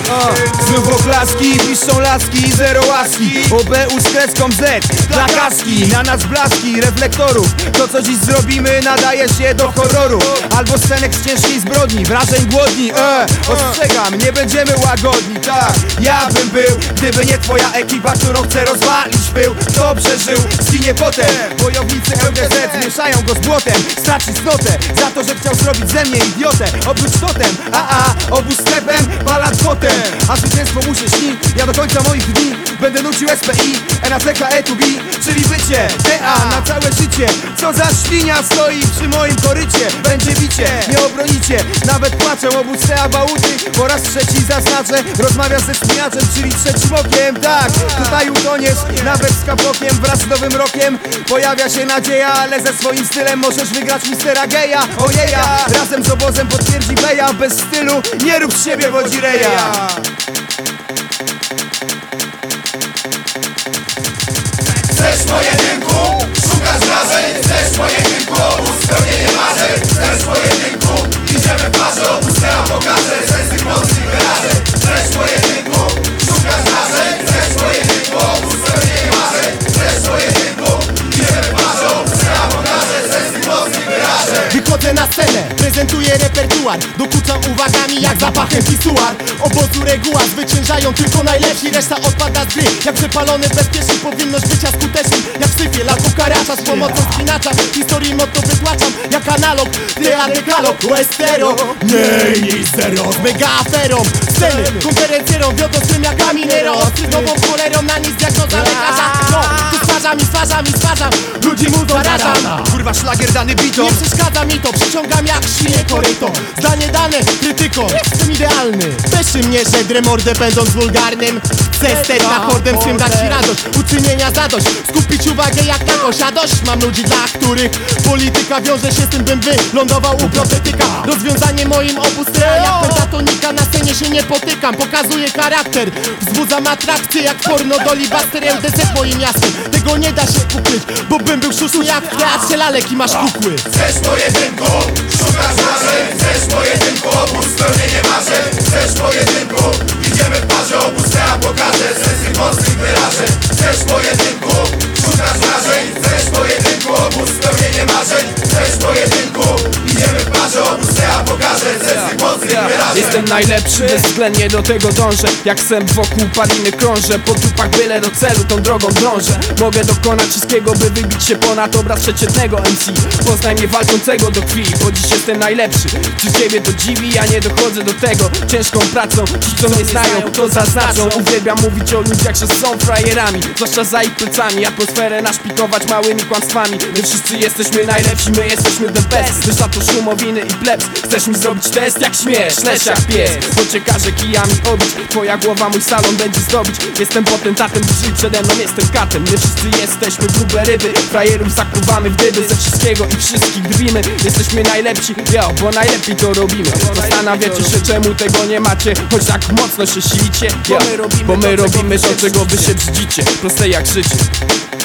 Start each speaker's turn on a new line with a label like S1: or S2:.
S1: Znów oklaski, piszą laski, zero łaski. OBU z kreską Z, dla kaski. Na nas blaski, reflektorów. To co dziś zrobimy nadaje się do horroru. Albo scenek z ciężkiej zbrodni, wrażeń głodni. Ostrzegam, nie będziemy łagodni. Tak, ja bym był, gdyby nie twoja ekipa, którą chce rozwalić pył. Kto przeżył, zginie potem. Wojownicy LDZ zmieszają go z błotem. Straci cnotę za to, że chciał zrobić ze mnie idiotę. Obróć totem, obóz sklepem, balad potem. A zwycięstwo mu się śni, ja do końca moich dni będę nucił SPI, NACK, E2B, czyli bycie DA na całe życie. Co za świnia stoi przy moim korycie. Będzie bicie, nie obronicie, nawet płaczę. Obóz Sea Bałuty, po raz trzeci zaznaczę. Rozmawia ze spinaczem, czyli trzecim okiem. Tak, tutaj utoniesz, nawet z kapłokiem. Wraz z nowym rokiem pojawia się nadzieja, ale ze swoim stylem możesz wygrać mistera geja. Ojeja, razem z obozem potwierdzi Beja. Bez stylu nie rób z siebie wodzireja.
S2: Chcesz pojedynku, szukasz wrażeń. Chcesz pojedynku, obóz spełnienie marzeń. Chcesz pojedynku, idziemy w parze. Obóz Sea pokaże sens mocnych wyrażeń. Chcesz pojedynku, szukasz wrażeń. Chcesz pojedynku, obóz spełnienie marzeń. Chcesz pojedynku, idziemy w parze. Obóz Sea pokaże sens mocnych wyrażeń.
S3: Wychodzę na scenę, prezentuję repertuar. Dokuczam uwagami jak zapachem pisuar. Obozu reguła, zwyciężają tylko najlepsi. Reszta odpada z gry, jak przepalony bezpieczny. Powinność bycia skutecznym, jak w syfie lat karacza. Z pomocą spinacza, historii motto wytłaczam. Jak analog, dekalog, Westero. Mniej zero, z mega aferą. Sceny, konferencjerą, wiodą swym jak Caminero. Z nową cholerą, na nic diagnoza lekarza. No, tu stwarzam, ludzi mu zarażam.
S1: Kurwa szlagier dany bito.
S3: Nie przeszkadza mi to, przyciągam jak świnie koryto. Zdanie dane, krytyką, jestem idealny. Peszy mnie, że dremordę będąc wulgarnym. Chcę steć na hordem swym dać ci radość. Uczynienia zadość, skupić uwagę jak na osiadość. Mam ludzi, dla których polityka wiąże się z tym, bym wylądował u profetyka. Rozwiązanie moim obóz Sea jak pentatonika. Na scenie się nie potykam, pokazuję charakter. Wzbudzam atrakcję jak porno Dolibaster LDZ moim miastem. Tego nie da się ukryć, bo bym był szuszu jak w teatrze lalek i masz kukły.
S2: Chcesz pojedynku, szukasz wrażeń. Chcesz pojedynku, obóz spełnienie marzeń. Chcesz pojedynku, idziemy w parze. Obóz Sea pokaże sens mocnych wyrażeń. Chcesz pojedynku, szukasz wrażeń. Chcesz pojedynku, obóz spełnienie marzeń. Chcesz pojedynku, idziemy w parze. Obóz Sea pokaże sens mocnych wyrażeń.
S4: Jestem najlepszy, bezwzględnie do tego dążę. Jak sęp wokół paliny krążę. Po dupach byle do celu, tą drogą drążę. Mogę dokonać wszystkiego, by wybić się ponad obraz przeciętnego MC. Poznaj mnie walczącego do krwi, bo dziś jestem najlepszy. Czy ciebie to dziwi? Ja nie dochodzę do tego ciężką pracą. Ci co mnie znają, to zaznaczą. Uwielbiam mówić o ludziach, że są frajerami, zwłaszcza za ich plecami. Atmosferę naszpikować małymi kłamstwami. My wszyscy jesteśmy najlepsi, my jesteśmy the best. Wiesz za to szumowiny i plebs. Chcesz mi zrobić test jak śmiesz, lecz jak pies. Bo cię każę kijami obić. Twoja głowa mój salon będzie zdobyć. Jestem potentatem, dzisiaj przede mną jestem katem. My wszyscy jesteśmy grube ryby. Frajerów zakuwamy w dyby. Ze wszystkiego i wszystkich drwimy. Jesteśmy najlepsi, bo najlepiej to robimy. Zastanawiacie się czemu tego nie macie, choć tak mocno się silicie. Bo my robimy to czego wy się brzydzicie. Proste jak życie.